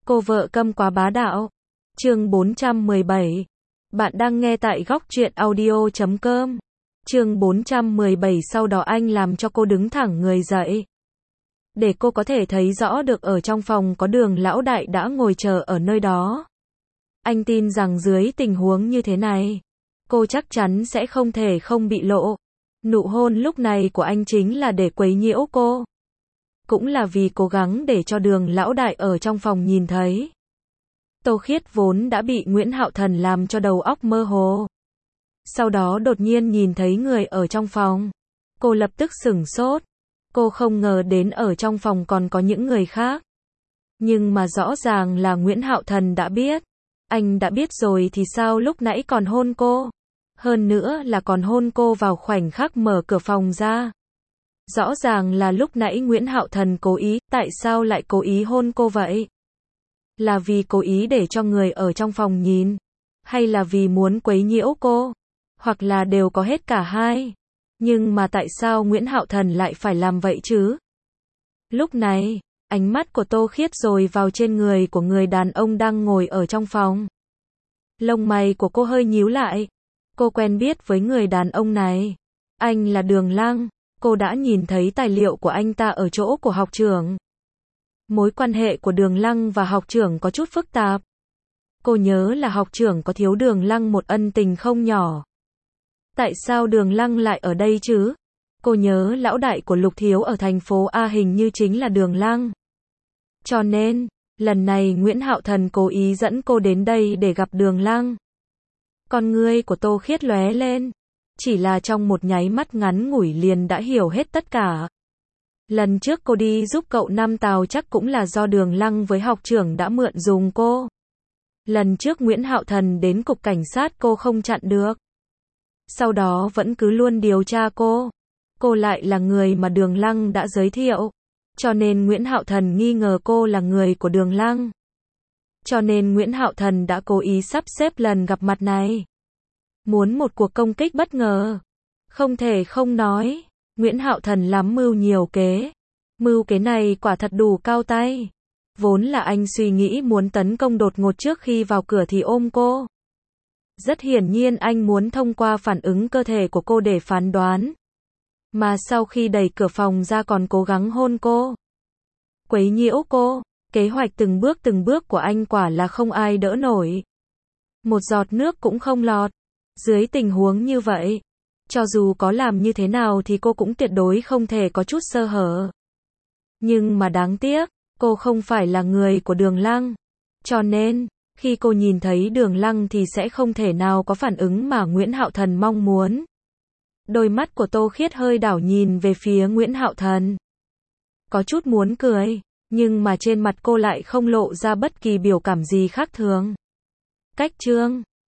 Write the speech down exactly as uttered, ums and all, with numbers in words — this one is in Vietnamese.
Cô vợ câm quá bá đạo. Chương bốn trăm mười bảy. Bạn đang nghe tại góc truyện audio chấm com. Chương bốn trăm mười bảy. Sau đó anh làm cho cô đứng thẳng người dậy, để cô có thể thấy rõ được ở trong phòng có Đường lão đại đã ngồi chờ ở nơi đó. Anh tin rằng dưới tình huống như thế này, cô chắc chắn sẽ không thể không bị lộ. Nụ hôn lúc này của anh chính là để quấy nhiễu cô, cũng là vì cố gắng để cho Đường lão đại ở trong phòng nhìn thấy. Tô Khiết vốn đã bị Nguyễn Hạo Thần làm cho đầu óc mơ hồ, sau đó đột nhiên nhìn thấy người ở trong phòng, cô lập tức sửng sốt. Cô không ngờ đến ở trong phòng còn có những người khác, nhưng mà rõ ràng là Nguyễn Hạo Thần đã biết. Anh đã biết rồi thì sao lúc nãy còn hôn cô, hơn nữa là còn hôn cô vào khoảnh khắc mở cửa phòng ra. Rõ ràng là lúc nãy Nguyễn Hạo Thần cố ý, tại sao lại cố ý hôn cô vậy? Là vì cố ý để cho người ở trong phòng nhìn, hay là vì muốn quấy nhiễu cô, hoặc là đều có hết cả hai? Nhưng mà tại sao Nguyễn Hạo Thần lại phải làm vậy chứ? Lúc này, ánh mắt của Tô Khiết rồi vào trên người của người đàn ông đang ngồi ở trong phòng. Lông mày của cô hơi nhíu lại. Cô quen biết với người đàn ông này. Anh là Đường Lăng. Cô đã nhìn thấy tài liệu của anh ta ở chỗ của học trưởng. Mối quan hệ của Đường Lăng và học trưởng có chút phức tạp. Cô nhớ là học trưởng có thiếu Đường Lăng một ân tình không nhỏ. Tại sao Đường Lăng lại ở đây chứ? Cô nhớ lão đại của Lục Thiếu ở thành phố A hình như chính là Đường Lăng. Cho nên, lần này Nguyễn Hạo Thần cố ý dẫn cô đến đây để gặp Đường Lăng. Con ngươi của Tô Khiết lóe lên. Chỉ là trong một nháy mắt ngắn ngủi liền đã hiểu hết tất cả. Lần trước cô đi giúp cậu Nam Tào chắc cũng là do Đường Lăng với học trưởng đã mượn dùng cô. Lần trước Nguyễn Hạo Thần đến cục cảnh sát cô không chặn được, sau đó vẫn cứ luôn điều tra cô. Cô lại là người mà Đường Lăng đã giới thiệu, cho nên Nguyễn Hạo Thần nghi ngờ cô là người của Đường Lăng. Cho nên Nguyễn Hạo Thần đã cố ý sắp xếp lần gặp mặt này, muốn một cuộc công kích bất ngờ. Không thể không nói, Nguyễn Hạo Thần lắm mưu nhiều kế. Mưu kế này quả thật đủ cao tay. Vốn là anh suy nghĩ muốn tấn công đột ngột trước khi vào cửa thì ôm cô. Rất hiển nhiên anh muốn thông qua phản ứng cơ thể của cô để phán đoán. Mà sau khi đẩy cửa phòng ra còn cố gắng hôn cô, quấy nhiễu cô. Kế hoạch từng bước từng bước của anh quả là không ai đỡ nổi. Một giọt nước cũng không lọt. Dưới tình huống như vậy, cho dù có làm như thế nào thì cô cũng tuyệt đối không thể có chút sơ hở. Nhưng mà đáng tiếc, cô không phải là người của Đường Lăng. Cho nên, khi cô nhìn thấy Đường Lăng thì sẽ không thể nào có phản ứng mà Nguyễn Hạo Thần mong muốn. Đôi mắt của Tô Khiết hơi đảo nhìn về phía Nguyễn Hạo Thần. Có chút muốn cười, nhưng mà trên mặt cô lại không lộ ra bất kỳ biểu cảm gì khác thường. Cách chương